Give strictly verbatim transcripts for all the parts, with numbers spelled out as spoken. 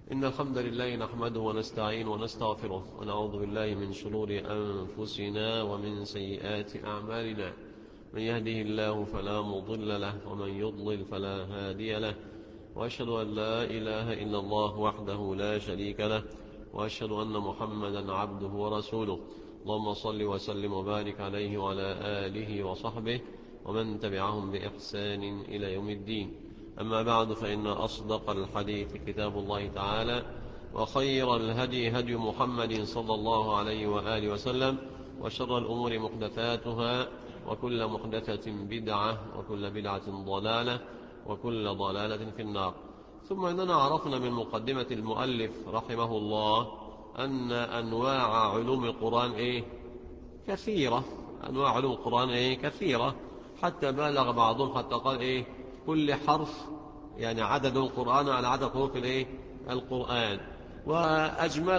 إن الحمد لله نحمده ونستعين ونستغفره ونعوذ بالله من شرور أنفسنا ومن سيئات أعمالنا. من يهده الله فلا مضل له ومن يضلل فلا هادي له، وأشهد أن لا إله إلا الله وحده لا شريك له، وأشهد أن محمدا عبده ورسوله. اللهم صل وسلم وبارك عليه وعلى آله وصحبه ومن تبعهم بإحسان إلى يوم الدين. أما بعد، فإن أصدق الحديث كتاب الله تعالى، وخير الهدي هدي محمد صلى الله عليه وآله وسلم، وشر الأمور محدثاتها، وكل محدثة بدعة، وكل بدعة ضلالة، وكل ضلالة في النار. ثم إننا عرفنا من مقدمة المؤلف رحمه الله أن أنواع علوم القرآن إيه؟ كثيرة. أنواع علوم القرآن إيه؟ كثيرة، حتى بالغ بعضهم حتى قال إيه؟ كل حرف يعني عدد القرآن على عدد حروف الإيه؟ القرآن. وأجمل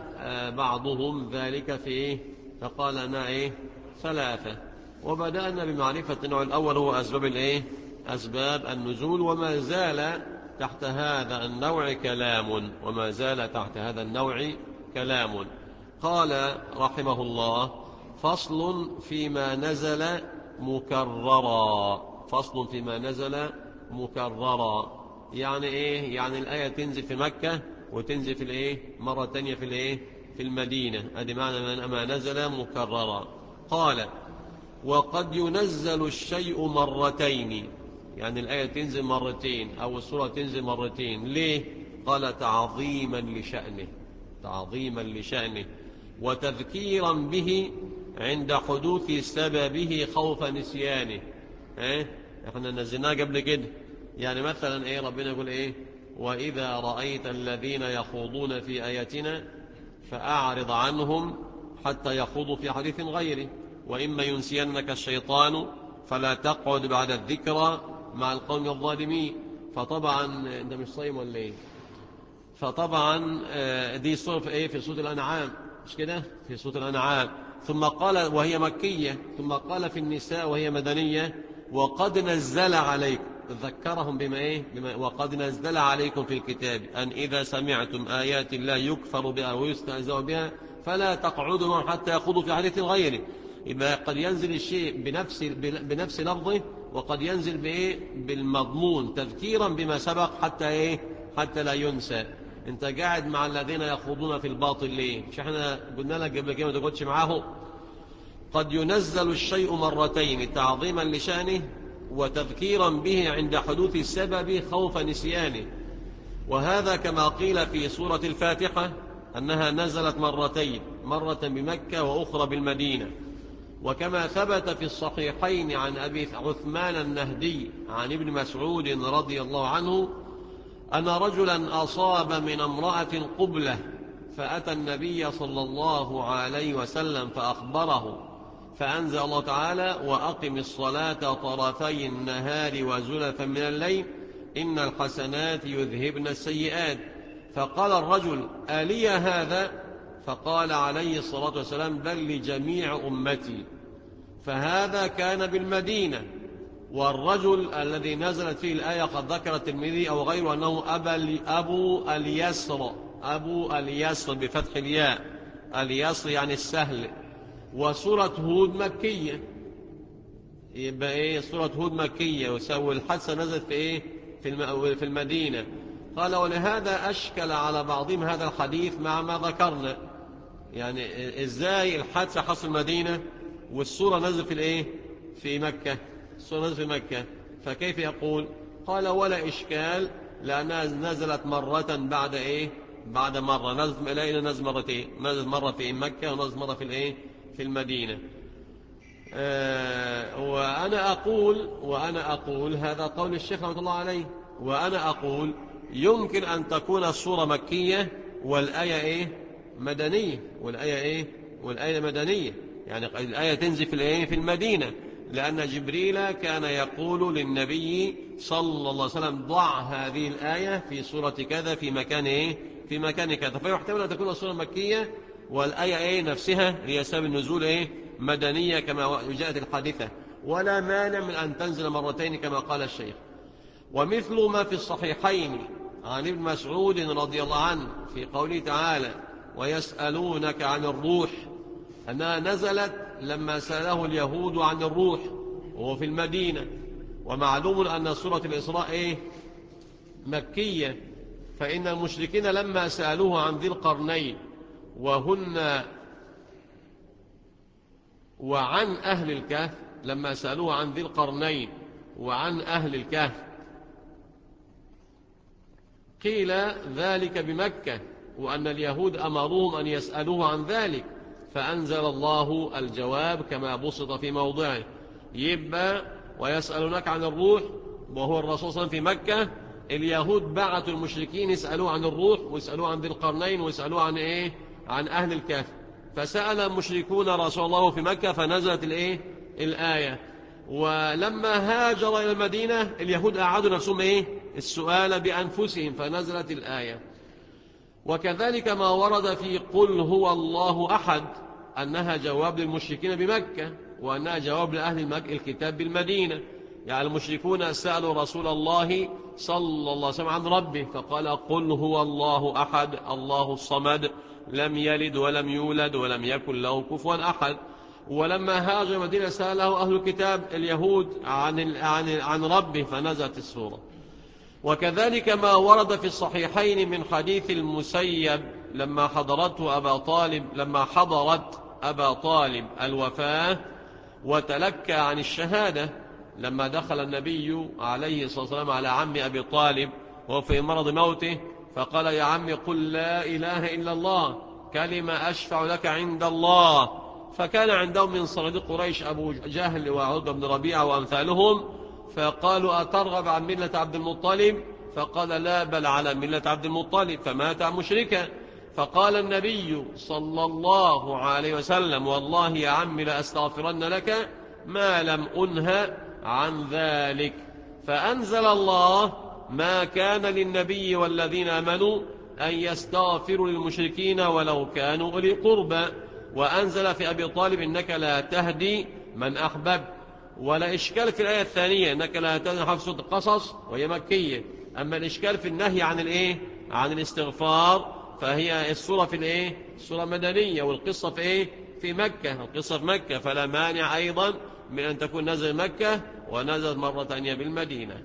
بعضهم ذلك في إيه؟ فقال أنا إيه؟ ثلاثة. وبدأنا بمعرفة النوع الأول هو أسباب الإيه؟ أسباب النزول، وما زال تحت هذا النوع كلام وما زال تحت هذا النوع كلام. قال رحمه الله: فصل فيما نزل مكررا. فصل فيما نزل مكررا يعني ايه؟ يعني الآية تنزل في مكة وتنزل في الايه مرة تانية في الايه في المدينة. ادي معنى ما نزل مكررا. قال: وقد ينزل الشيء مرتين، يعني الآية تنزل مرتين أو السورة تنزل مرتين. ليه؟ قال: تعظيما لشأنه، تعظيما لشأنه، وتذكيرا به عند حدوث سببه خوف نسيانه. ايه؟ احنا نزلناه قبل كده. يعني مثلا ايه؟ ربنا يقول ايه؟ وإذا رأيت الذين يخوضون في آياتنا فأعرض عنهم حتى يخوضوا في حديث غيره، وإما ينسينك الشيطان فلا تقعد بعد الذكرى مع القوم الظالمين. فطبعا انت مش صايم ولا ايه؟ فطبعا دي صورة في ايه؟ في سورة الأنعام، مش كده؟ في سورة الأنعام. ثم قال وهي مكية، ثم قال في النساء وهي مدنية: وقد نزل عليكم، ذكرهم بما ايه؟ بما وقد نزل عليكم في الكتاب أن إذا سمعتم آيات الله يكفر بها ويستهزأ بها فلا تقعدوا معهم حتى يخوضوا في حديث غيره. إذا قد ينزل الشيء بنفس بنفس لفظه، وقد ينزل بايه؟ بالمضمون، تذكيرا بما سبق حتى ايه؟ حتى لا ينسى. انت قاعد مع الذين يخوضون في الباطل ليه؟ مش احنا قلنا لك قبل كده ما تقعدش معاهم؟ قد ينزل الشيء مرتين تعظيما لشأنه وتذكيرا به عند حدوث السبب خوف نسيانه. وهذا كما قيل في سورة الفاتحة أنها نزلت مرتين، مرة بمكة وأخرى بالمدينة. وكما ثبت في الصحيحين عن أبي عثمان النهدي عن ابن مسعود رضي الله عنه أن رجلا أصاب من امرأة قبلة، فأتى النبي صلى الله عليه وسلم فأخبره، فأنزل الله تعالى: وأقم الصلاة طرفي النهار وزلفا من الليل إن الحسنات يذهبن السيئات. فقال الرجل: ألي هذا؟ فقال عليه الصلاة والسلام: بل لجميع أمتي. فهذا كان بالمدينة. والرجل الذي نزلت فيه الآية قد ذكر الترمذي أو غيره أنه أبو اليسر، أبو اليسر بفتح الياء، اليسر يعني السهل. وسورة هود مكية، يبقى إيه؟ سورة هود مكية، وسوى الحادثة نزلت في إيه؟ في المدينة. قال: ولهذا أشكل على بعضهم هذا الحديث مع ما ذكرنا. يعني إزاي الحادثة حصل المدينة والسورة نزلت في الإيه؟ في مكة. السورة نزلت في مكة، فكيف يقول؟ قال: ولا إشكال، لأنها نزلت مرة بعد إيه؟ بعد مرة. نزلت إلينا نزل مرتين، نزلت مرة في مكة ونزلت مرة في الإيه؟ في المدينة. آه وأنا أقول وأنا أقول هذا قول الشيخ رحمه الله عليه. وأنا أقول يمكن أن تكون السورة مكية والآية إيه؟ مدنية. والآية إيه؟ والآية مدنية، يعني الآية تنزل في الإيه؟ في المدينة، لأن جبريل كان يقول للنبي صلى الله عليه وسلم: ضع هذه الآية في سورة كذا في مكان إيه؟ في مكان كذا. فيحتمل أن تكون السورة مكية والآية إيه؟ نفسها هي سبب النزول إيه؟ مدنية كما جاءت الحادثة، ولا مانع من أن تنزل مرتين كما قال الشيخ. ومثل ما في الصحيحين عن ابن مسعود رضي الله عنه في قوله تعالى ويسألونك عن الروح أنها نزلت لما سأله اليهود عن الروح وهو في المدينة. ومعلوم أن سورة الإسراء إيه؟ مكية، فإن المشركين لما سألوه عن ذي القرنين وهن وعن أهل الكهف، لما سألوه عن ذي القرنين وعن أهل الكهف قيل ذلك بمكة، وأن اليهود أمروهم أن يسألوه عن ذلك، فأنزل الله الجواب كما بسط في موضعه. يبقى ويسألونك عن الروح وهو الرسول صلى الله عليه وسلم في مكة، اليهود بعثوا المشركين يسألوه عن الروح ويسألوه عن ذي القرنين ويسألوه عن إيه؟ عن أهل الكهف. فسأل المشركون رسول الله في مكة فنزلت الإيه؟ الآية. ولما هاجر إلى المدينة اليهود أعادوا نفسهم إيه؟ السؤال بأنفسهم فنزلت الآية. وكذلك ما ورد في قل هو الله أحد أنها جواب للمشركين بمكة، وأنها جواب لأهل الكتاب بالمدينة. يعني المشركون سألوا رسول الله صلى الله عليه وسلم عن ربه فقال قل هو الله أحد الله الصمد لم يلد ولم يولد ولم يكن له كفوا أحد. ولما هاجر المدينة سأله أهل الكتاب اليهود عن عن عن ربه فنزلت السورة. وكذلك ما ورد في الصحيحين من حديث المسيب لما حضرته أبا طالب لما حضرت أبا طالب الوفاة وتلكى عن الشهادة، لما دخل النبي عليه الصلاة والسلام على عم أبي طالب وهو في مرض موته فقال يا عم قل لا إله إلا الله كلمة أشفع لك عند الله. فكان عندهم من صناديق قريش أبو جهل وعتبة بن ربيعة وأمثالهم، فقالوا أترغب عن ملة عبد المطلب؟ فقال لا بل على ملة عبد المطلب، فمات مشركا. فقال النبي صلى الله عليه وسلم والله يا عم لأستغفرن لك ما لم أنه عن ذلك. فأنزل الله ما كان للنبي والذين آمنوا أن يستغفروا للمشركين ولو كانوا أولي قربى، وأنزل في أبي طالب إنك لا تهدي من أحببت. ولا إشكال في الآية الثانية إنك لا تهدي حفظ القصص وهي مكية. أما الإشكال في النهي عن الإيه؟ عن الاستغفار فهي السورة في الإيه؟ السورة مدنية، والقصة في إيه؟ في مكة، القصة في مكة، فلا مانع أيضا من أن تكون نزل مكة ونزل مرة ثانية بالمدينة.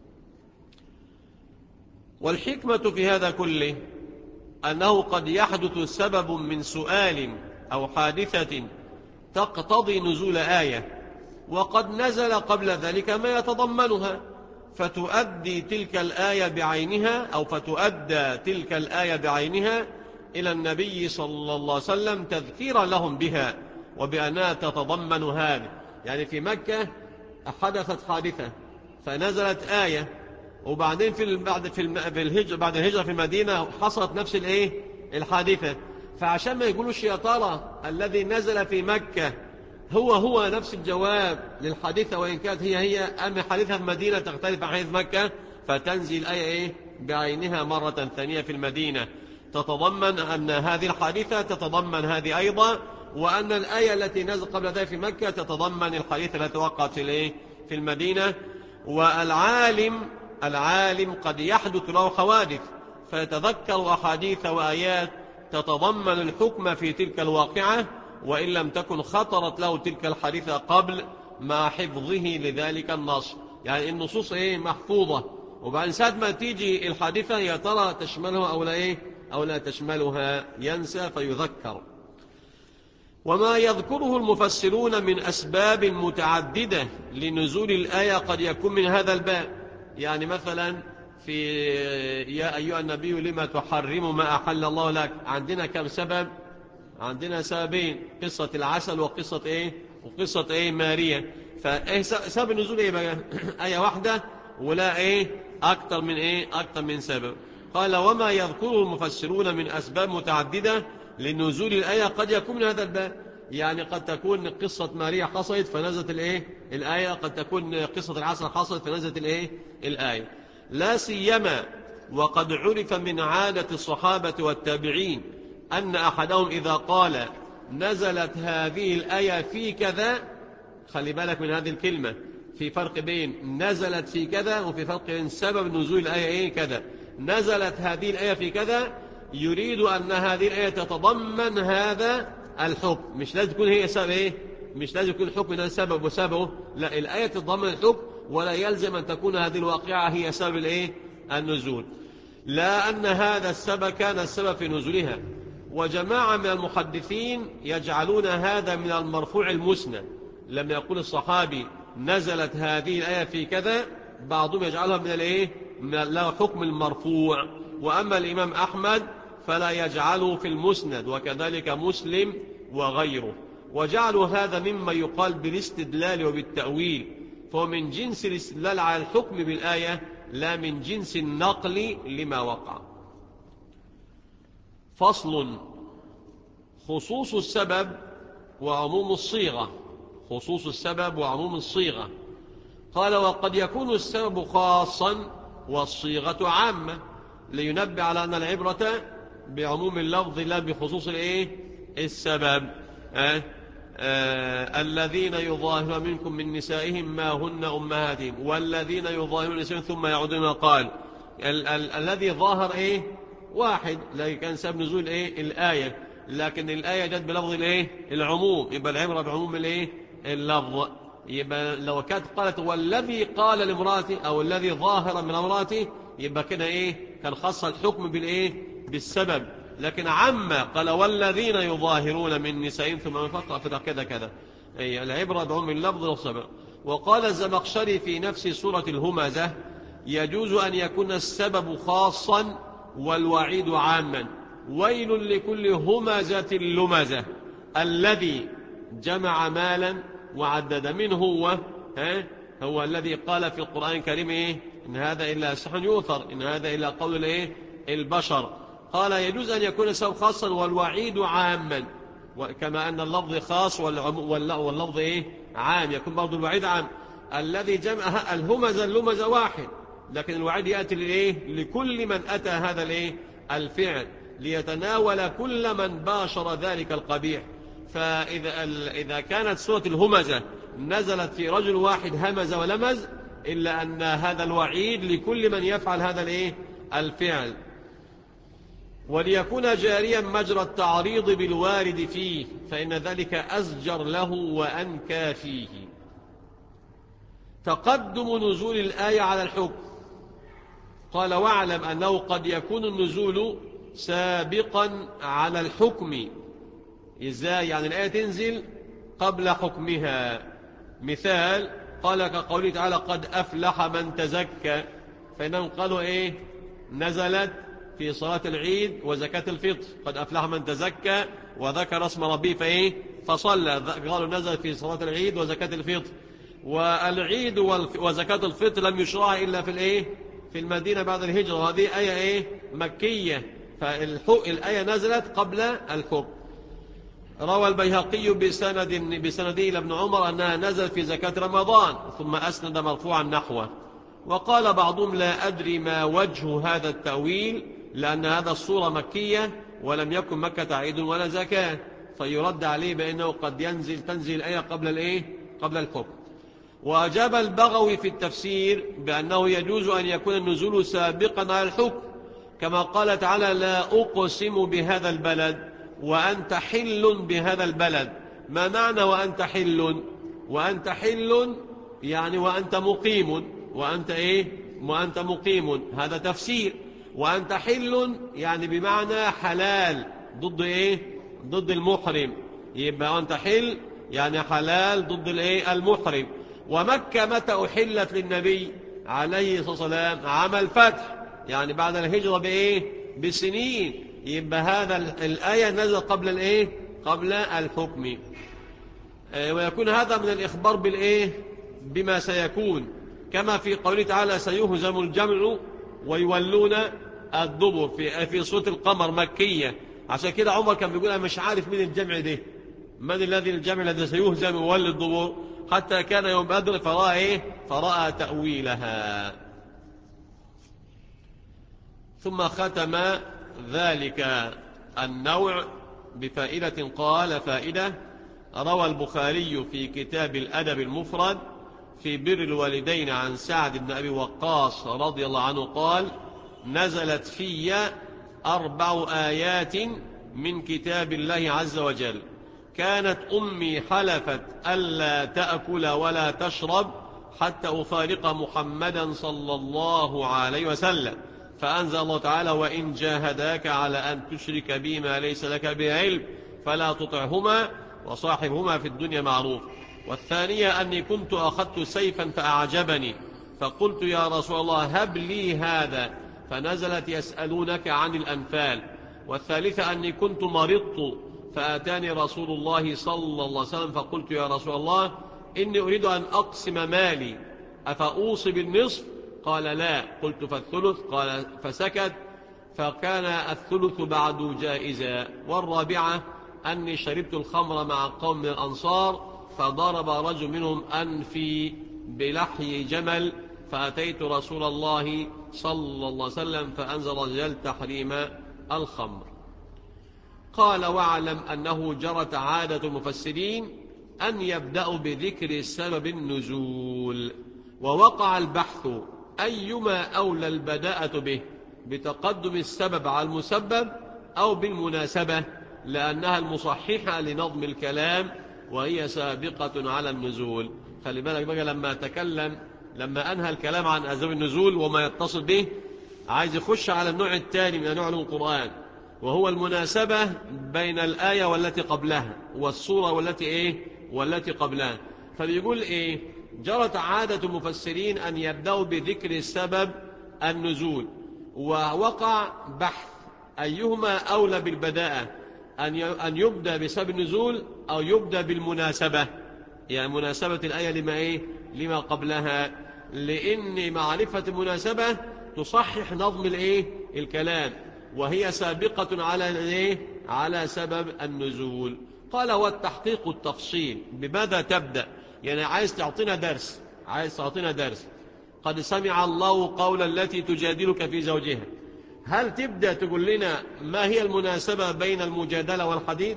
والحكمة في هذا كله أنه قد يحدث سبب من سؤال أو حادثة تقتضي نزول آية، وقد نزل قبل ذلك ما يتضمنها، فتؤدي تلك الآية بعينها أو فتؤدى تلك الآية بعينها إلى النبي صلى الله عليه وسلم تذكيرا لهم بها وبأنها تتضمن هذا. يعني في مكة حدثت حادثة فنزلت آية، وبعدين في بعد في الهجرة بعد الهجرة في المدينة حصلت نفس الايه الحادثة. فعشان ما يقولوش يا ترى الذي نزل في مكة هو هو نفس الجواب للحادثة وإن كانت هي هي، أما حادثة في المدينة تختلف عن حادثة مكة، فتنزل الآية إيه بعينها مرة ثانية في المدينة تتضمن أن هذه الحادثة تتضمن هذه أيضا، وأن الآية التي نزل قبل ذلك في مكة تتضمن الحادثة التي وقعت في الايه في المدينة. والعالم العالم قد يحدث له حوادث فيتذكر أحاديث وآيات تتضمن الحكم في تلك الواقعة وإن لم تكن خطرت له تلك الحادثة قبل مع حفظه لذلك النص. يعني النصوص إيه محفوظة، وبعد ساعة ما تيجي الحادثة يا ترى تشملها أو لا إيه أو لا تشملها، ينسى فيذكر. وما يذكره المفسرون من أسباب متعددة لنزول الآية قد يكون من هذا الباب. يعني مثلا في يا أيها النبي لما تحرم ما أحل الله لك، عندنا كم سبب؟ عندنا سببين، قصة العسل وقصة إيه وقصة إيه ماريا. فسبب النزول إيه بقى؟ آية واحدة ولا إيه أكتر من إيه أكتر من سبب. قال وما يذكره المفسرون من أسباب متعددة لنزول الآية قد يكون من هذا الباب. يعني قد تكون قصة ماريا حصلت فنزلت الإيه الآية، قد تكون قصة العسل حصلت فنزلت الإيه الآية. لا سيما وقد عرف من عادة الصحابة والتابعين أن أحدهم إذا قال نزلت هذه الآية في كذا، خلي بالك من هذه الكلمة، في فرق بين نزلت في كذا وفي فرق بين سبب نزول الآية إيه كذا. نزلت هذه الآية في كذا، يريد أن هذه الآية تتضمن هذا الحكم. مش لازم تكون هي سبب إيه؟ مش لازم يكون الحكم ده سبب وسببه، لا، الآية تتضمن الحكم، ولا يلزم أن تكون هذه الواقعة هي سبب الإيه؟ النزول، لا أن هذا السبب كان السبب في نزولها. وجماعة من المحدثين يجعلون هذا من المرفوع المسند، لما يقول الصحابي نزلت هذه الآية في كذا، بعضهم يجعلها من الإيه؟ من له حكم المرفوع. وأما الإمام أحمد فلا يجعله في المسند، وكذلك مسلم وغيره، وجعلوا هذا مما يقال بالاستدلال وبالتأويل، فهو من جنس الاستدلال على الحكم بالآية، لا من جنس النقل لما وقع. فصل: خصوص السبب وعموم الصيغة. خصوص السبب وعموم الصيغة. قال: وقد يكون السبب خاصا والصيغة عامة، لينبه على أن العبرة بعموم اللفظ لا بخصوص الإيه؟ السبب. أه؟ أه الذين يظاهرون منكم من نسائهم ما هن أمهاتهم والذين يظاهرون نسائهم ثم يعودون. قال ال ال الذي ظاهر إيه؟ واحد، لكن كان سبب نزول إيه؟ الآية، لكن الآية جت بلفظ الإيه؟ العموم، يبقى العبرة بعموم الإيه؟ اللفظ. يبقى لو كانت قالت والذي قال لامرأته أو الذي ظاهر من امرأته، يبقى كده إيه؟ كان خاص الحكم بالإيه؟ بالسبب. لكن عما قال والذين يظاهرون من نسائهم ثم فقط كذا كذا، أي العبرة بعموم اللفظ والسبب. وقال الزمخشري في نفس سورة الهمزة: يجوز أن يكون السبب خاصا والوعيد عاما. ويل لكل همزة لمزة الذي جمع مالا وعدد. منه هو ها هو الذي قال في القرآن الكريم إيه؟ إن هذا إلا سحر يؤثر، إن هذا إلا قول الإيه؟ البشر. قال يجوز أن يكون السبب خاصا والوعيد عاما، كما أن اللفظ خاص واللفظ إيه؟ عام، يكون برضو الوعيد عام. الذي جمع الهمزة اللمزة واحد، لكن الوعيد يأتي لإيه؟ لكل من أتى هذا الإيه؟ الفعل، ليتناول كل من باشر ذلك القبيح. فإذا إذا كانت سورة الهمزة نزلت في رجل واحد همز ولمز، إلا أن هذا الوعيد لكل من يفعل هذا الإيه؟ الفعل. وليكون جاريا مجرى التعريض بالوارد فيه، فإن ذلك أزجر له وأنكى فيه. تقدم نزول الآية على الحكم. قال: واعلم أنه قد يكون النزول سابقا على الحكم. إزاي؟ يعني الآية تنزل قبل حكمها. مثال: قال كقوله تعالى: قد أفلح من تزكى، فإنهم قالوا إيه؟ نزلت في صلاة العيد وزكاة الفطر. قد أفلح من تزكى وذكر اسم ربه فإيه؟ فصلى. قالوا نزلت في صلاة العيد وزكاة الفطر. والعيد وزكاة الفطر لم يشرع إلا في الإيه؟ في المدينة بعد الهجرة، وهذه آية إيه؟ مكية، فالآية نزلت قبل الحكم. روى البيهقي بسند بسنده إلى ابن عمر أنها نزلت في زكاة رمضان، ثم أسند مرفوعا نحوه. وقال بعضهم: لا أدري ما وجه هذا التأويل، لأن هذا الصورة مكية ولم يكن مكة عيد ولا زكاة، فيرد عليه بأنه قد ينزل تنزل الآية قبل الإيه؟ قبل الحكم. وأجاب البغوي في التفسير بأنه يجوز أن يكون النزول سابقا على الحكم، كما قال تعالى: لا أقسم بهذا البلد وأنت حل بهذا البلد. ما معنى وأنت حل؟ وأنت حل يعني وأنت مقيم، وأنت إيه؟ وأنت مقيم، هذا تفسير. وأنت حل يعني بمعنى حلال، ضد إيه؟ ضد المحرم. يبقى وأنت حل يعني حلال ضد الإيه؟ المحرم. ومكة متى أحلت للنبي عليه الصلاة والسلام؟ عام الفتح، يعني بعد الهجرة بإيه؟ بسنين. يبقى هذا الآية نزل قبل الإيه؟ قبل الحكم. ويكون هذا من الإخبار بالإيه؟ بما سيكون، كما في قوله تعالى: سيهزم الجمع ويولون الدبر، في في سورة القمر مكية. عشان كده عمر كان بيقول: أنا مش عارف مين الجمع ده، من الذي الجمع الذي سيهزم ويولي الدبر، حتى كان يوم بدر فرأى إيه؟ فرأى تأويلها. ثم ختم ذلك النوع بفائدة. قال: فائدة: روى البخاري في كتاب الأدب المفرد في بر الوالدين عن سعد بن أبي وقاص رضي الله عنه قال: نزلت في أربع آيات من كتاب الله عز وجل. كانت أمي حلفت ألا تأكل ولا تشرب حتى أفارق محمدا صلى الله عليه وسلم، فأنزل الله تعالى: وإن جاهداك على أن تشرك بي ما ليس لك به علم فلا تطعهما وصاحبهما في الدنيا معروف. والثانية أني كنت أخذت سيفا فأعجبني فقلت: يا رسول الله هب لي هذا، فنزلت: يسألونك عن الأنفال. والثالثة أني كنت مرضت فأتاني رسول الله صلى الله عليه وسلم فقلت: يا رسول الله إني أريد أن أقسم مالي أفأوصي بالنصف؟ قال: لا. قلت: فالثلث؟ قال فسكت، فكان الثلث بعد جائزا. والرابعة أني شربت الخمر مع قوم من الأنصار فضرب رجل منهم أنفي بلحي جمل، فأتيت رسول الله صلى الله عليه وسلم فأنزل رجل تحريم الخمر. قال: واعلم أنه جرت عادة المفسرين أن يبدأوا بذكر سبب النزول، ووقع البحث أيما أولى البداءة به، بتقدم السبب على المسبب أو بالمناسبة، لأنها المصححة لنظم الكلام وهي سابقة على النزول. خلي بالك بقى لما تكلم لما أنهى الكلام عن أسباب النزول وما يتصل به، عايز يخش على النوع الثاني من أنواع القرآن، وهو المناسبة بين الآية والتي قبلها والسورة والتي إيه والتي قبلها. فبيقول إيه؟ جرت عادة المفسرين أن يبدأوا بذكر السبب النزول، ووقع بحث أيهما أولى بالبداءة، أن يبدأ بسبب النزول أو يبدأ بالمناسبة، يعني مناسبة الآية لما إيه لما قبلها، لأن معرفة المناسبة تصحح نظم الإيه الكلام، وهي سابقة على الإيه على سبب النزول. قال: والتحقيق التفصيل. بماذا تبدأ؟ يعني عايز تعطينا درس عايز تعطينا درس قد سمع الله قول التي تجادلك في زوجها. هل تبدأ تقول لنا ما هي المناسبة بين المجادلة والحديث،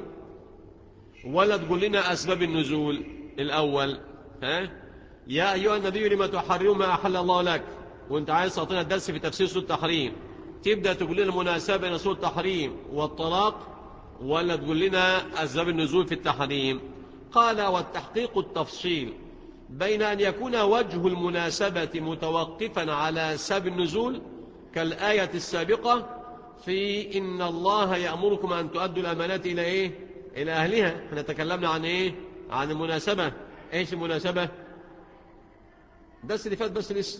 ولا تقول لنا أسباب النزول الأول؟ ها؟ يا أيها النبي لما تحرم ما أحل الله لك، وانت عايز تعطينا الدرس في تفسير سورة التحريم، تبدأ تقول لنا المناسبة بين سورة التحريم والطلاق، ولا تقول لنا أسباب النزول في التحريم؟ قال: والتحقيق التفصيل بين أن يكون وجه المناسبة متوقفا على سبب النزول كالآية السابقة في إن الله يأمركم أن تؤدوا الأمانات إلى إيه إلى أهلها. احنا تكلمنا عن إيه عن المناسبة. إيش المناسبة؟ بس اللي فات بس لسه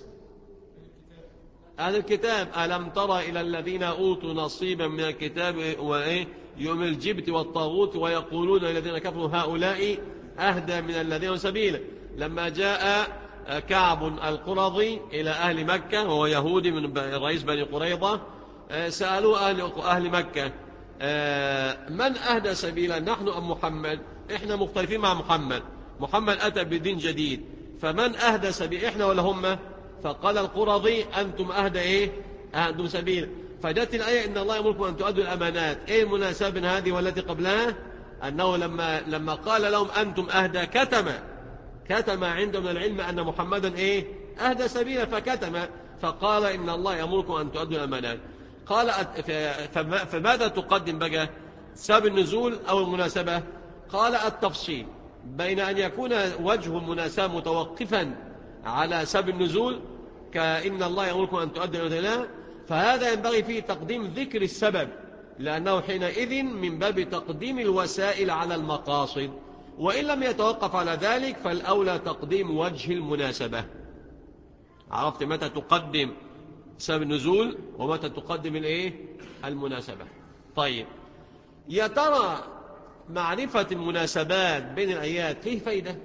أهل الكتاب: ألم ترى إلى الذين أوتوا نصيبا من الكتاب وإيه يوم الجبت والطاغوت ويقولون الذين كفروا هؤلاء أهدى من الذين سبيلا. لما جاء كعب القرظي إلى أهل مكة وهو يهودي من رئيس بني قريظة، سألوا أهل, أهل مكة: من أهدى سبيلا، نحن أم محمد؟ إحنا مختلفين مع محمد، محمد أتى بدين جديد، فمن أهدى سبيل، إحنا ولا هم؟ فقال القرظي: أنتم أهدى إيه أهدوا سبيلا. فجاءت الآية: إن الله يأمركم أن تؤدوا الأمانات. إيه المناسبة هذه والتي قبلها؟ أنه لما لما قال لهم أنتم أهدى كتم كتم عندهم العلم أن محمدا إيه أهدى سبيلا، فكتم، فقال: إن الله يأمركم أن تؤدوا الأمانات. قال: فماذا تقدم بقى، سبب النزول أو المناسبة؟ قال: التفصيل بين أن يكون وجه المناسبة متوقفا على سبب النزول كإن الله يأمركم أن تؤدوا الأمانات، فهذا ينبغي فيه تقديم ذكر السبب، لأنه حينئذ من باب تقديم الوسائل على المقاصد. وإن لم يتوقف على ذلك فالأولى تقديم وجه المناسبة. عرفت متى تقدم سبب النزول ومتى تقدم الايه المناسبة. طيب، يا ترى معرفة المناسبات بين الآيات فيه فايدة؟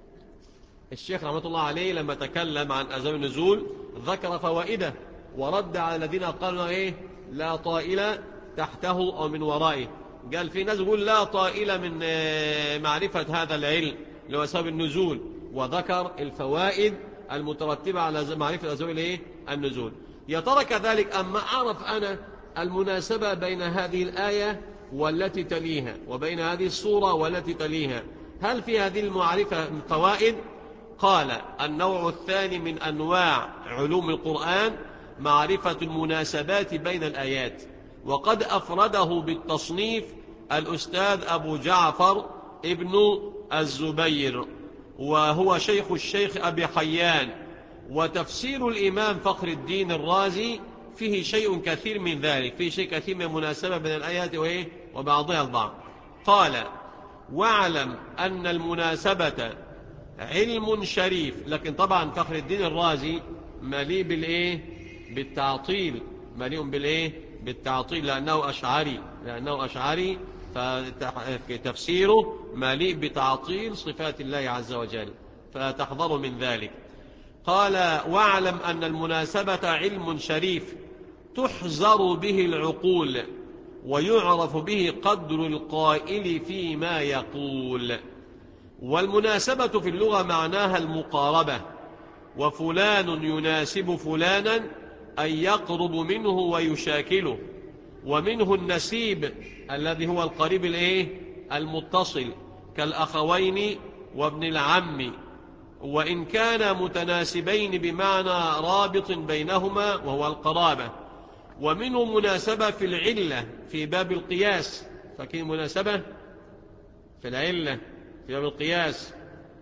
الشيخ رحمة الله عليه لما تكلم عن أسباب النزول ذكر فوائده، ورد على الذين قالوا ايه لا طائل تحته أو من ورائه. قال في ناس يقول لا طائل من معرفة هذا العلم اللي هو سبب النزول، وذكر الفوائد المترتبة على معرفة أسباب الايه النزول. يا ترى كذلك أما أعرف أنا المناسبة بين هذه الآية والتي تليها وبين هذه الصورة والتي تليها، هل في هذه المعرفة فوائد؟ قال: النوع الثاني من أنواع علوم القرآن معرفة المناسبات بين الآيات، وقد أفرده بالتصنيف الأستاذ أبو جعفر ابن الزبير، وهو شيخ الشيخ أبي حيان. وتفسير الإمام فخر الدين الرازي فيه شيء كثير من ذلك، فيه شيء كثير من المناسبة بين الآيات وإيه وبعضها البعض. قال: واعلم أن المناسبة علم شريف. لكن طبعا فخر الدين الرازي مليء بالإيه بالتعطيل، مليء بالإيه بالتعطيل لأنه أشعري، لأنه أشعري فتفسيره مليء بتعطيل صفات الله عز وجل، فتحذر من ذلك. قال: واعلم أن المناسبة علم شريف تحذر به العقول، ويعرف به قدر القائل فيما يقول. والمناسبة في اللغة معناها المقاربة، وفلان يناسب فلانا أن يقرب منه ويشاكله. ومنه النسيب الذي هو القريب الايه المتصل، كالأخوين وابن العم، وإن كان متناسبين بمعنى رابط بينهما وهو القرابة. ومنه مناسبة في العلة في باب القياس، فكين مناسبة في العلة في باب القياس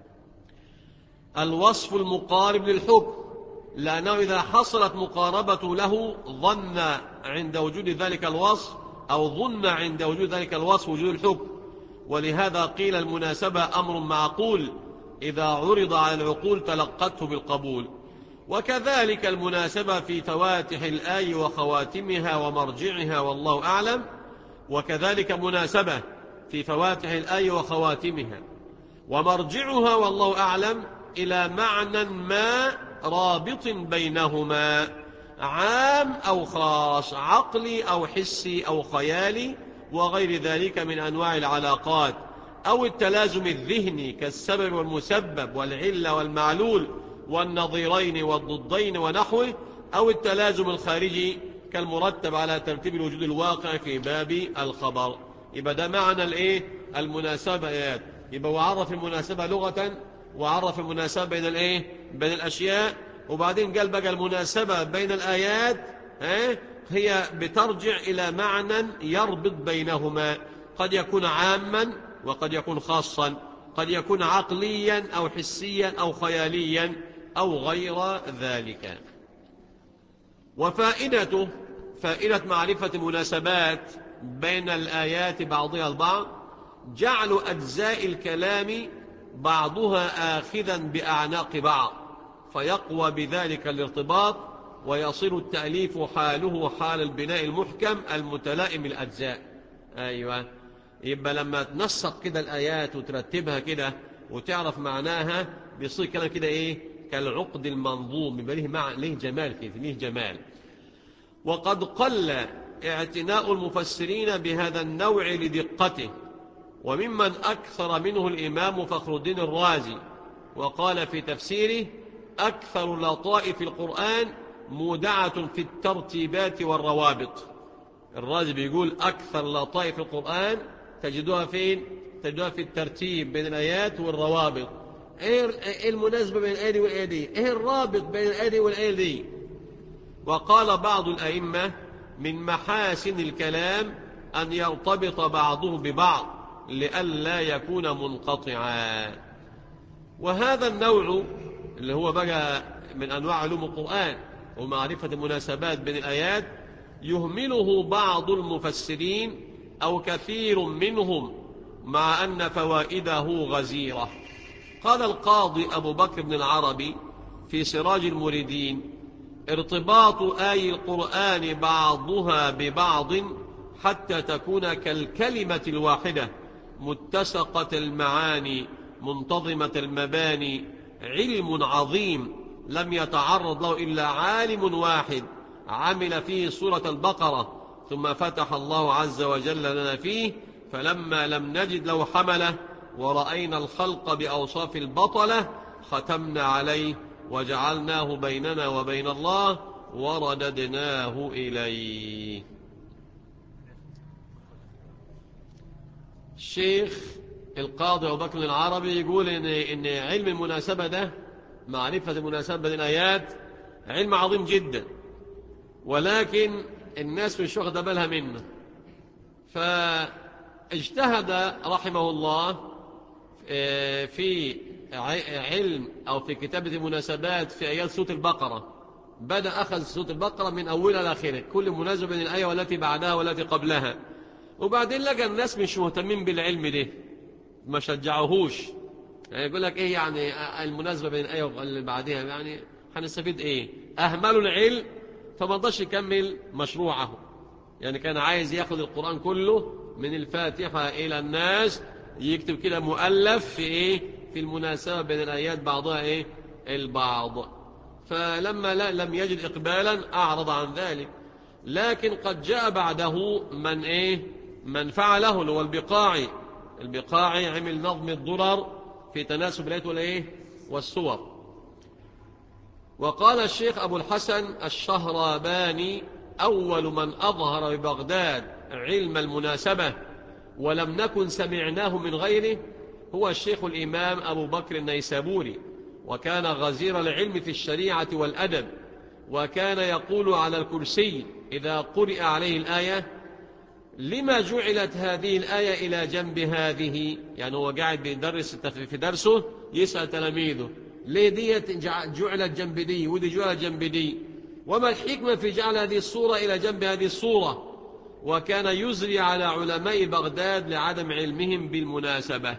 الوصف المقارب للحكم، لأنه إذا حصلت مقاربة له ظن عند وجود ذلك الوصف، أو ظن عند وجود ذلك الوصف وجود الحكم. ولهذا قيل المناسبة أمر معقول إذا عرض على العقول تلقته بالقبول. وكذلك المناسبة في فواتح الآي وخواتمها ومرجعها والله أعلم. وكذلك مناسبة في فواتح الآي وخواتمها ومرجعها والله أعلم إلى معنى ما رابط بينهما، عام أو خاص، عقلي أو حسي أو خيالي، وغير ذلك من أنواع العلاقات، أو التلازم الذهني كالسبب والمسبب والعلة والمعلول والنظيرين والضدين ونحوه، أو التلازم الخارجي كالمرتب على ترتيب الوجود الواقع في باب الخبر. يبقى ده معنى الايه المناسبات. يبقى وعرف المناسبة لغة، وعرف المناسبة بين الايه بين الأشياء، وبعدين قال بقى المناسبة بين الآيات هي بترجع إلى معنى يربط بينهما، قد يكون عاما وقد يكون خاصا، قد يكون عقليا أو حسيا أو خياليا أو غير ذلك. وفائدته فائدة معرفة المناسبات بين الآيات بعضها البعض جعل أجزاء الكلام بعضها آخذا بأعناق بعض، فيقوى بذلك الارتباط، ويصير التأليف حاله حال البناء المحكم المتلائم الأجزاء. أيوة، يبقى لما تنسق كده الآيات وترتبها كده وتعرف معناها بيصير كلام كده إيه كالعقد المنظوم، يبقى له مع له جمال كده، له جمال. وقد قل اعتناء المفسرين بهذا النوع لدقته، وممن أكثر منه الإمام فخر الدين الرازي، وقال في تفسيره: أكثر لطائف القرآن مودعة في الترتيبات والروابط. الرازي بيقول أكثر لطائف القرآن تجدوها فين؟ تجدوها في الترتيب بين الآيات والروابط. إيه المناسبة بين الآية والآية دي؟ إيه الرابط بين الآية والآية دي؟ وقال بعض الأئمة: من محاسن الكلام أن يرتبط بعضه ببعض لئلا يكون منقطعا. وهذا النوع اللي هو بقى من أنواع علوم القرآن ومعرفة المناسبات بين الآيات يهمله بعض المفسرين أو كثير منهم، مع أن فوائده غزيرة. قال القاضي أبو بكر بن العربي في سراج المريدين: ارتباط آي القرآن بعضها ببعض حتى تكون كالكلمة الواحدة متسقة المعاني منتظمة المباني علم عظيم لم يتعرض له إلا عالم واحد عمل فيه سورة البقرة، ثم فتح الله عز وجل لنا فيه، فلما لم نجد له حمله ورأينا الخلق بأوصاف البطلة ختمنا عليه وجعلناه بيننا وبين الله ورددناه إليه. الشيخ القاضي أبو بكر العربي يقول إن, إن علم المناسبة ده، معرفة المناسبة بين الآيات، علم عظيم جدا، ولكن الناس مش واخده بالها منه. فاجتهد رحمه الله في علم أو في كتابة المناسبات في آيات سورة البقرة. بدأ أخذ سورة البقرة من أولها لآخرها، كل مناسبة بين الآية والتي بعدها والتي قبلها. وبعدين لقى الناس مش مهتمين بالعلم ده، ما شجعوهوش. يعني يقول لك إيه يعني المناسبة بين الآية واللي بعدها، يعني هنستفيد إيه؟ أهملوا العلم فما رضاش يكمل مشروعه. يعني كان عايز ياخذ القرآن كله من الفاتحة إلى الناس، يكتب كده مؤلف في إيه؟ في المناسبة بين الآيات بعضها إيه؟ البعض. فلما لا لم يجد إقبالا أعرض عن ذلك. لكن قد جاء بعده من إيه؟ من فعله، اللي هو البقاعي. البقاعي عمل نظم الضرر في تناسب الآيات والإيه؟ والسور. وقال الشيخ أبو الحسن الشهراباني: أول من أظهر ببغداد علم المناسبة ولم نكن سمعناه من غيره هو الشيخ الإمام أبو بكر النيسابوري، وكان غزير العلم في الشريعة والأدب، وكان يقول على الكرسي إذا قرئ عليه الآية: لما جعلت هذه الآية إلى جنب هذه؟ يعني هو قاعد بيدرس في درسه يسأل تلاميذه: ليه دي جعلت جنب دي ودي جعلت جنب دي؟ وما الحكمة في جعل هذه الصورة إلى جنب هذه الصورة؟ وكان يزري على علماء بغداد لعدم علمهم بالمناسبة.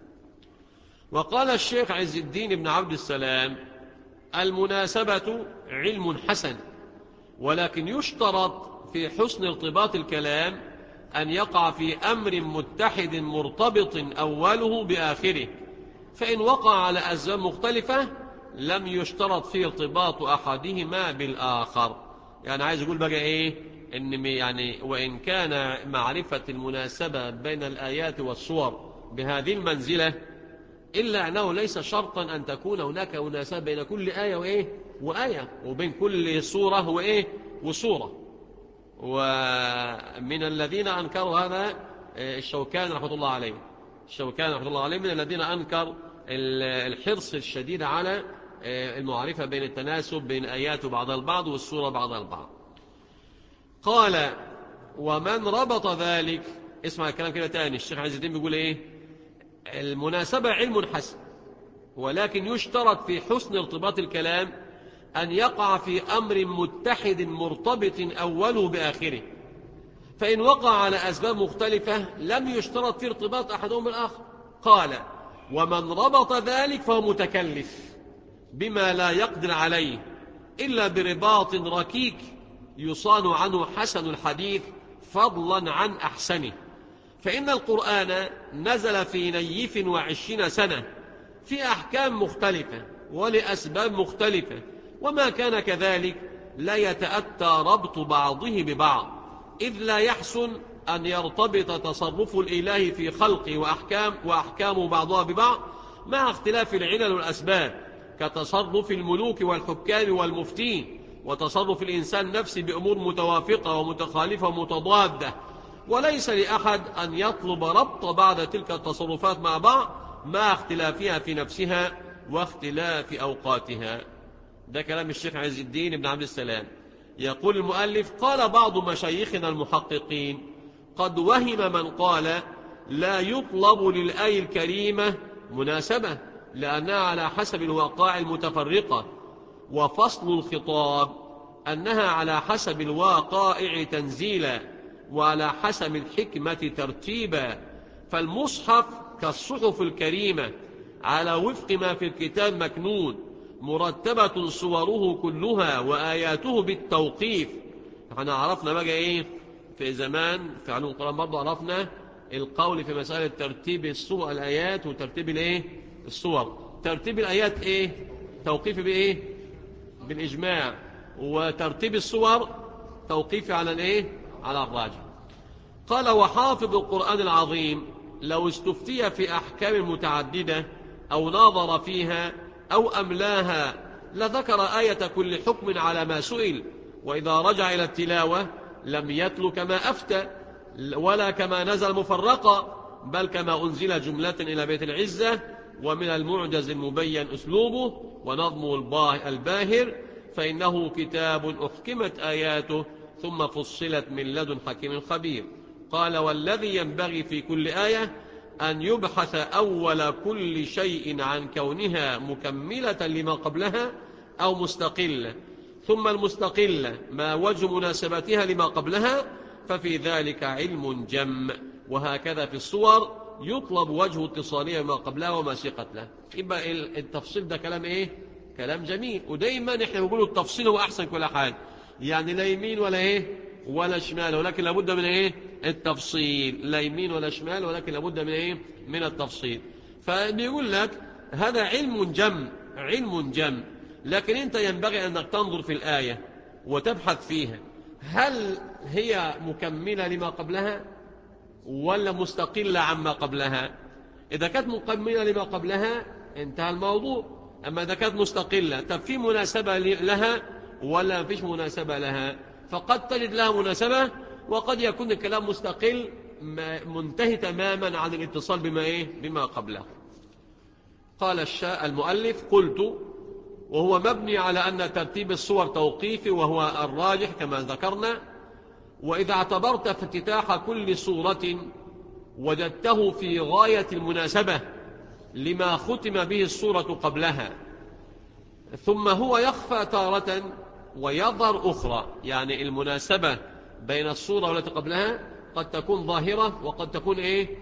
وقال الشيخ عز الدين بن عبد السلام: المناسبة علم حسن، ولكن يشترط في حسن ارتباط الكلام أن يقع في أمر متحد مرتبط أوله بآخره، فإن وقع على أسباب مختلفة لم يشترط في ارتباط أحدهما بالآخر. يعني عايز يقول بقى إيه؟ إن يعني وإن كان معرفة المناسبة بين الآيات والصور بهذه المنزلة، إلا أنه ليس شرطا أن تكون هناك مناسبة بين كل آية وإيه؟ وآية، وبين كل صورة وإيه؟ وصورة. ومن الذين أنكروا هذا الشوكاني رحمة الله عليه. الشوكاني رحمة الله عليه من الذين أنكر الحرص الشديد على المعرفة بين التناسب بين آيات بعضها البعض والسورة بعضها البعض. قال: ومن ربط ذلك، اسمع الكلام كده تاني، الشيخ عز الدين بيقول إيه؟ المناسبة علم حسن، ولكن يشترط في حسن ارتباط الكلام أن يقع في أمر متحد مرتبط أوله بآخره، فإن وقع على أسباب مختلفة لم يشترط في ارتباط أحدهم بالآخر. قال: ومن ربط ذلك فهو متكلف بما لا يقدر عليه إلا برباط ركيك يصان عنه حسن الحديث فضلا عن أحسنه، فإن القرآن نزل في نيف وعشرين سنة في أحكام مختلفة ولأسباب مختلفة، وما كان كذلك لا يتأتى ربط بعضه ببعض، إذ لا يحسن أن يرتبط تصرف الإله في خلقه وأحكام وأحكام بعضها ببعض مع اختلاف العلل والأسباب، كتصرف الملوك والحكام والمفتين، وتصرف الإنسان نفسه بأمور متوافقة ومتخالفة ومتضادة. وليس لأحد أن يطلب ربط بعض تلك التصرفات مع بعض مع اختلافها في نفسها واختلاف أوقاتها. ده كلام الشيخ عز الدين بن عبد السلام. يقول المؤلف: قال بعض مشايخنا المحققين: قد وهم من قال لا يطلب للآية الكريمة مناسبة لأنها على حسب الوقائع المتفرقة، وفصل الخطاب أنها على حسب الواقائع تنزيلا وعلى حسب الحكمة ترتيبا، فالمصحف كالصحف الكريمة على وفق ما في الكتاب مكنون، مرتبة صوره كلها وآياته بالتوقيف. احنا عرفنا بقى ايه في زمان في علوم القرآن، برضو عرفنا القول في مسألة ترتيب الصور الآيات وترتيب الايه الصور. ترتيب الآيات ايه؟ توقيف بايه؟ بالإجماع. وترتيب الصور توقيف على الايه؟ على الراجح. قال: وحافظ القرآن العظيم لو استفتي في أحكام متعددة أو ناظر فيها أو أملاها لذكر آية كل حكم على ما سئل، وإذا رجع إلى التلاوة لم يتل كما أفتى ولا كما نزل مفرقا، بل كما أنزل جملة إلى بيت العزة. ومن المعجز المبين أسلوبه ونظمه الباهر، فإنه كتاب أحكمت آياته ثم فصلت من لدن حكيم خبير. قال والذي ينبغي في كل آية أن يبحث أول كل شيء عن كونها مكملة لما قبلها أو مستقلة، ثم المستقلة ما وجه مناسبتها لما قبلها، ففي ذلك علم جم. وهكذا في الصور يطلب وجه اتصالها ما قبلها وما سيقت له. يبقى التفصيل ده كلام ايه؟ كلام جميل. ودايما احنا بنقول التفصيل هو احسن كل حاجه، يعني لا يمين ولا ايه ولا شمال، ولكن لابد من ايه؟ التفصيل. لا يمين ولا شمال، ولكن لابد من ايه؟ من التفصيل. فبيقول لك هذا علم جم، علم جم. لكن انت ينبغي انك تنظر في الآية وتبحث فيها، هل هي مكملة لما قبلها ولا مستقلة عما قبلها؟ إذا كانت مكملة لما قبلها انتهى الموضوع. أما إذا كانت مستقلة، طب في مناسبة لها ولا فيش مناسبة لها؟ فقد تجد لها مناسبة، وقد يكون الكلام مستقل منتهي تماما عن الاتصال بما إيه؟ بما قبله. قال الشاء المؤلف قلت وهو مبني على أن ترتيب الصور توقيفي وهو الراجح كما ذكرنا. وإذا اعتبرت افتتاح كل صورة وجدته في غاية المناسبة لما ختم به الصورة قبلها، ثم هو يخفى تارة ويظهر أخرى، يعني المناسبة بين الصورة والتي قبلها قد تكون ظاهرة وقد تكون إيه؟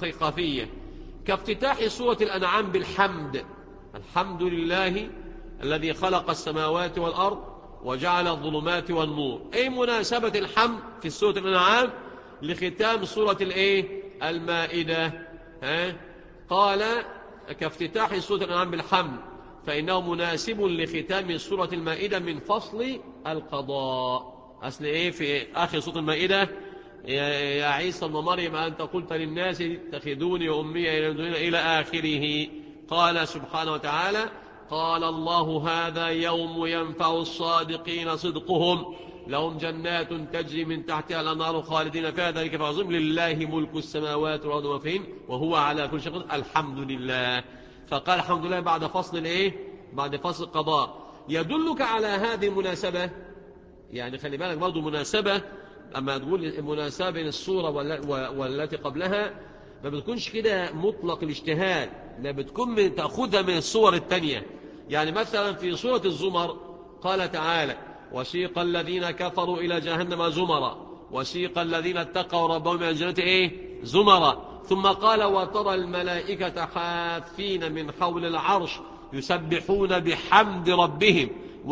خفية. كافتتاح سورة الأنعام بالحمد، الحمد لله الذي خلق السماوات والأرض وجعل الظلمات والنور. أي مناسبة الحمد في سورة الأنعام لختام سورة الإيه؟ المائدة. ها؟ قال كافتتاح سورة الأنعام بالحمد فإنه مناسب لختام سورة المائدة من فصل القضاء. أصل إيه في آخر سورة المائدة؟ يا عيسى ابن مريم أنت قلت للناس اتخذوني وأمي إلى آخره. قال سبحانه وتعالى قال الله هذا يوم ينفع الصادقين صدقهم لهم جنات تجري من تحتها الأنهار خالدين فيها ذلك فعظيم لله ملك السماوات والأرض وما فيهن وهو على كل شيء قدير الحمد لله. فقال الحمد لله بعد فصل الايه؟ بعد فصل القضاء. يدلك على هذه المناسبة، يعني خلي بالك برضه مناسبة، أما تقول المناسبة بين الصورة والتي قبلها ما بتكونش كده مطلق الاجتهاد، ما بتكون من تأخذها من الصور التانية. يعني مثلا في سورة الزمر قال تعالى وسيق الذين كفروا إلى جهنم زمرا وسيق الذين اتقوا ربهم إلى الجنة إيه؟ زمرا. ثم قال وترى الملائكة حافين من حول العرش يسبحون بحمد ربهم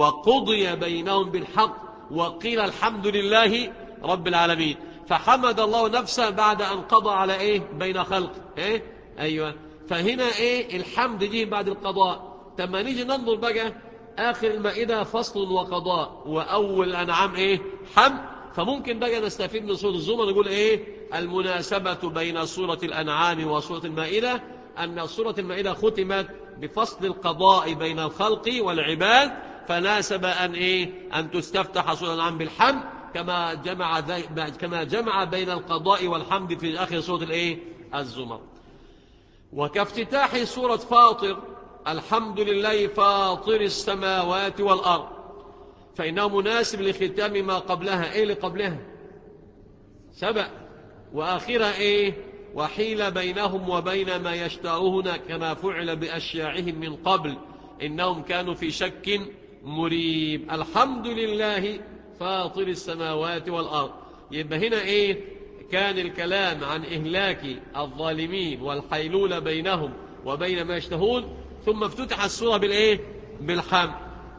وقضي بينهم بالحق وقيل الحمد لله رب العالمين. فحمد الله نفسه بعد أن قضى على إيه؟ بين خلق إيه؟ أيوة. فهنا إيه؟ الحمد دي بعد القضاء. تما نيجي ننظر بقى آخر المائدة فصل وقضاء وأول أنعام إيه؟ حمد. فممكن بقى نستفيد من سورة الزمر نقول إيه؟ المناسبة بين سورة الأنعام وسورة المائدة أن سورة المائدة ختمت بفصل القضاء بين الخلق والعباد، فناسب أن إيه؟ أن تستفتح سورة الأنعام بالحمد كما جمع كما جمع بين القضاء والحمد في آخر سورة الإيه؟ الزمر. وكافتتاح سورة فاطر الحمد لله فاطر السماوات والأرض فإنه مناسب لختام ما قبلها. إيه اللي قبلها؟ سبق. وآخرها إيه؟ وحيل بينهم وبين ما يشتهون كما فعل بأشياعهم من قبل إنهم كانوا في شك مريب. الحمد لله فاطر السماوات والأرض. يبقى هنا إيه؟ كان الكلام عن إهلاك الظالمين والحيلولة بينهم وبين ما يشتهون، ثم افتتح السورة بالإيه؟ بالحمد.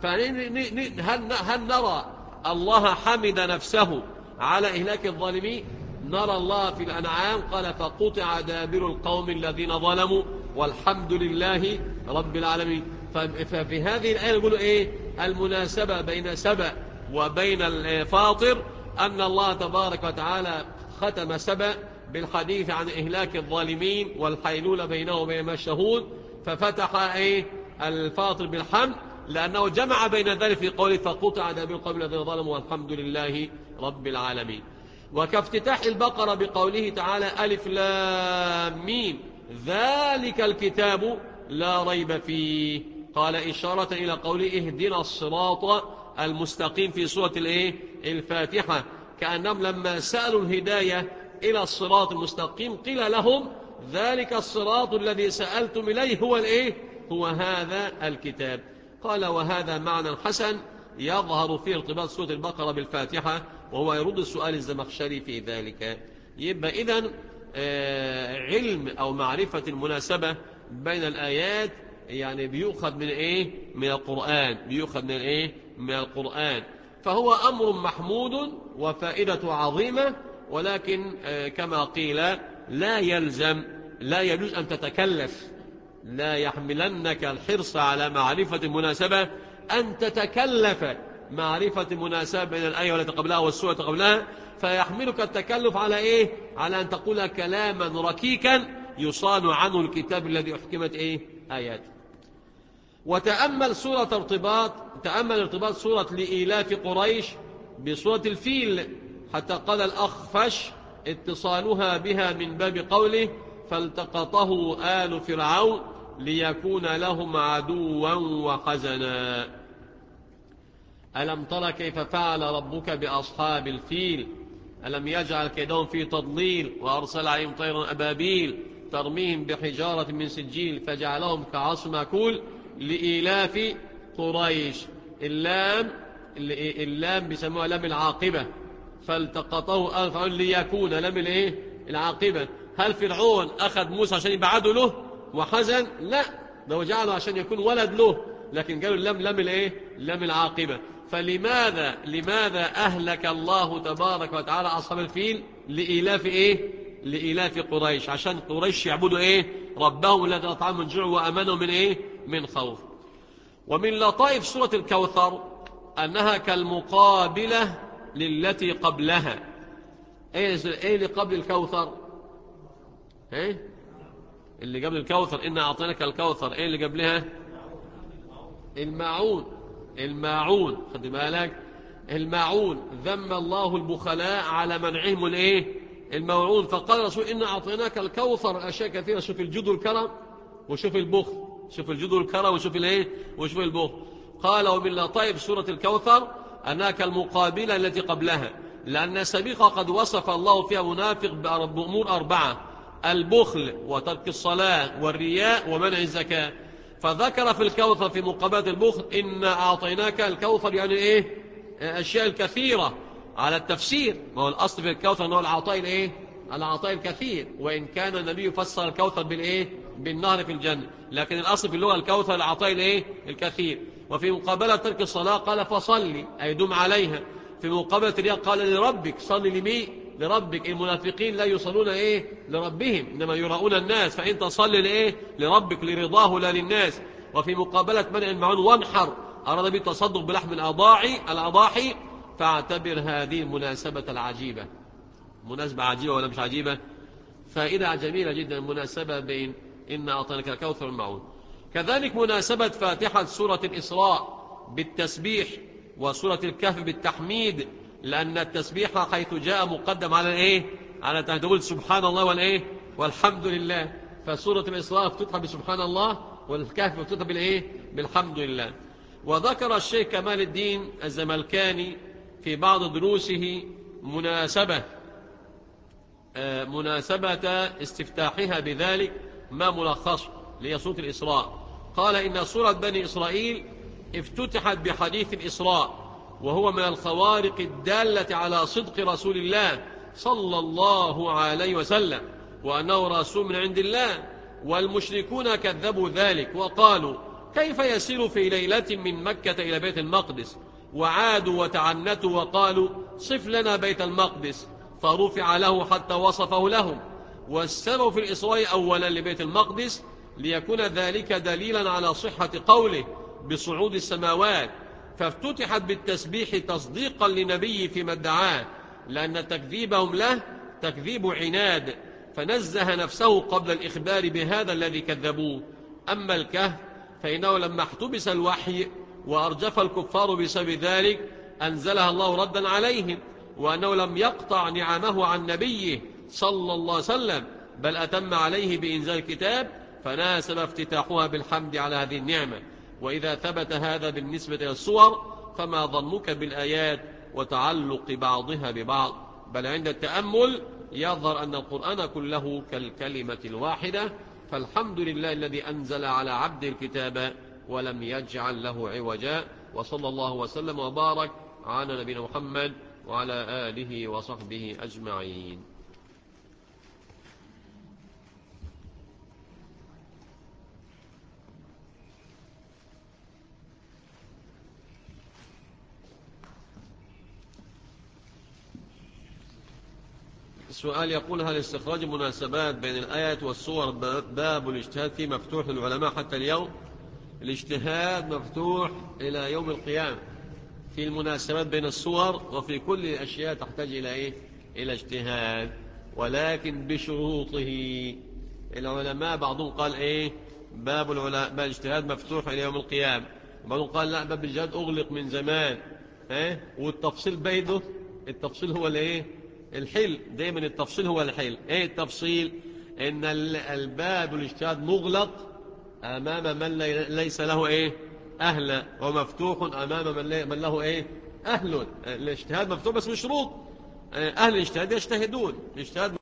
فهل نرى الله حمد نفسه على إهلاك الظالمين؟ نرى الله في الأنعام قال فقطع دابر القوم الذين ظلموا والحمد لله رب العالمين. ففي هذه الآية نقول إيه؟ المناسبة بين سبأ وبين الفاطر أن الله تبارك وتعالى ختم سبأ بالحديث عن إهلاك الظالمين والحيلولة بينه وبين ما يشتهون، ففتح إيه؟ الفاطر بالحمد لأنه جمع بين ذلك في قوله فقطع دابر القوم الذين ظلموا والحمد لله رب العالمين. وكافتتاح البقرة بقوله تعالى ألف لام ميم ذلك الكتاب لا ريب فيه، قال إشارة إلى قوله اهدنا الصراط المستقيم في سورة الإيه؟ الفاتحة، كأنهم لما سألوا الهداية إلى الصراط المستقيم قيل لهم ذلك الصراط الذي سألتم إليه هو الإيه؟ هو هذا الكتاب. قال وهذا معنى حسن يظهر فيه ارتباط سورة البقرة بالفاتحة، وهو يرد السؤال الزمخشري في ذلك. يبقى إذن علم أو معرفة المناسبة بين الآيات يعني بيؤخذ من إيه؟ من القرآن، بيؤخذ من إيه؟ من القرآن. فهو أمر محمود وفائدة عظيمة، ولكن كما قيل لا يلزم لا يجوز أن تتكلف، لا يحملنك الحرص على معرفة المناسبة أن تتكلف معرفة المناسبة بين الآية والتي قبلها والسورة قبلها، فيحملك التكلف على إيه؟ على أن تقول كلاما ركيكا يصان عنه الكتاب الذي أحكمت إيه؟ آياته. وتأمل سورة ارتباط تأمل ارتباط سورة لإيلاف قريش بسورة الفيل، حتى قال الأخفش اتصالها بها من باب قوله فالتقطه آل فرعون ليكون لهم عدوا وحزنا. ألم تر كيف فعل ربك بأصحاب الفيل ألم يجعل كيدهم في تضليل وأرسل عليهم طيرا أبابيل ترميهم بحجارة من سجيل فجعلهم كعصف مأكول. لإيلاف قريش، اللام اللام بيسموها لام العاقبة، فالتقطه آل فرعون ليكون لام الايه؟ العاقبة. هل فرعون أخذ موسى عشان يبعده له وحزن؟ لا، ده جعله عشان يكون ولد له، لكن قالوا اللام لام الايه؟ لام العاقبة. فلماذا لماذا أهلك الله تبارك وتعالى أصحاب الفيل؟ لإيلاف إيه؟ لإيلاف قريش، عشان قريش يعبدوا إيه؟ ربهم الذي أطعمهم من جوع وأمنهم من إيه؟ من خوف. ومن لطائف سورة الكوثر أنها كالمقابلة للتي قبلها. إيه اللي قبل الكوثر؟ إيه اللي قبل الكوثر؟ إنا أعطيناك الكوثر. إيه اللي قبلها؟ الماعون. الماعون خد بالك، الماعون ذم الله البخلاء على منعهم الايه؟ الموعون. فقال رسول إنا أعطيناك الكوثر. أشياء كثيرة، شوف الجود والكرم وشوف البخل، شوف الجود والكرم وشوف الايه؟ وشوف البخل. قال ومن لطائف سورة الكوثر أنها كالمقابلة التي قبلها، لأن سبيقة قد وصف الله فيها منافق بأمور أربعة: البخل وترك الصلاة والرياء ومنع الزكاة. فذكر في الكوثر في مقابلة البخل إنا أعطيناك الكوثر، يعني إيه؟ أشياء الكثيرة على التفسير. ما هو الأصل في الكوثر أنه العطاء الإيه؟ العطاء الكثير، وإن كان النبي فسر الكوثر بالإيه؟ بالنهر في الجنة، لكن الأصل في اللغة الكوثر العطاء الإيه؟ الكثير. وفي مقابلة ترك الصلاة قال فصلي أي دم عليها. في مقابلة الرياء قال لربك صلي لمين؟ لربك. المنافقين لا يصلون إيه؟ لربهم، إنما يراؤون الناس، فإنت صلي لإيه؟ لربك لرضاه لا للناس. وفي مقابلة منع المعون وانحر أراد بالتصدق بلحم الأضاحي الأضاحي فاعتبر هذه المناسبة العجيبة. مناسبة عجيبة ولا مش عجيبة؟ فائدة جميلة جدا المناسبة بين إن أعطيناك الكوثر والمعون. كذلك مناسبة فاتحة سورة الإسراء بالتسبيح وسورة الكهف بالتحميد، لأن التسبيح حيث جاء مقدم على الإيه؟ على تقول سبحان الله والإيه؟ والحمد لله. فسورة الإسراء افتتح بسبحان الله، والكهف افتتح بالإيه؟ بالحمد لله. وذكر الشيخ كمال الدين الزملكاني في بعض دروسه مناسبة آه مناسبة استفتاحها بذلك ما ملخص لهي سورة الإسراء. قال إن سورة بني إسرائيل افتتحت بحديث الإسراء، وهو من الخوارق الدالة على صدق رسول الله صلى الله عليه وسلم وأنه رسول من عند الله. والمشركون كذبوا ذلك وقالوا كيف يسير في ليلة من مكة إلى بيت المقدس؟ وعادوا وتعنتوا وقالوا صف لنا بيت المقدس، فرفع له حتى وصفه لهم. والسبب في الإسراء أولا لبيت المقدس ليكون ذلك دليلا على صحة قوله بصعود السماوات، فافتتحت بالتسبيح تصديقا لنبيه فيما ادعاه، لأن تكذيبهم له تكذيب عناد، فنزه نفسه قبل الإخبار بهذا الذي كذبوه. أما الكهف فإنه لما احتبس الوحي وأرجف الكفار بسبب ذلك أنزلها الله ردا عليهم، وأنه لم يقطع نعمه عن نبيه صلى الله عليه وسلم بل أتم عليه بإنزال الكتاب، فناسب افتتاحها بالحمد على هذه النعمة. وإذا ثبت هذا بالنسبة إلى الصور فما ظنك بالآيات وتعلق بعضها ببعض؟ بل عند التأمل يظهر أن القرآن كله كالكلمة الواحدة. فالحمد لله الذي أنزل على عبد الكتاب ولم يجعل له عوجا. وصلى الله وسلم وبارك على نبينا محمد وعلى آله وصحبه أجمعين. السؤال يقول: هل استخراج المناسبات بين الآيات والصور باب الاجتهاد فيه مفتوح للعلماء حتى اليوم؟ الاجتهاد مفتوح إلى يوم القيامة في المناسبات بين الصور، وفي كل الأشياء تحتاج إلى إيه؟ إلى اجتهاد، ولكن بشروطه. العلماء بعضهم قال إيه؟ باب العلماء باب الاجتهاد مفتوح إلى يوم القيامة، بعضهم قال لا، باب الاجتهاد أغلق من زمان. ها؟ والتفصيل بينه، التفصيل هو الإيه؟ الحل. دايما التفصيل هو الحل. إيه التفصيل؟ إن الباب الاجتهاد مغلق أمام من ليس له إيه؟ أهلا، ومفتوح أمام من له إيه؟ أهل. الاجتهاد مفتوح بس بشروط. أهل الاجتهاد يجتهدون، الاجتهاد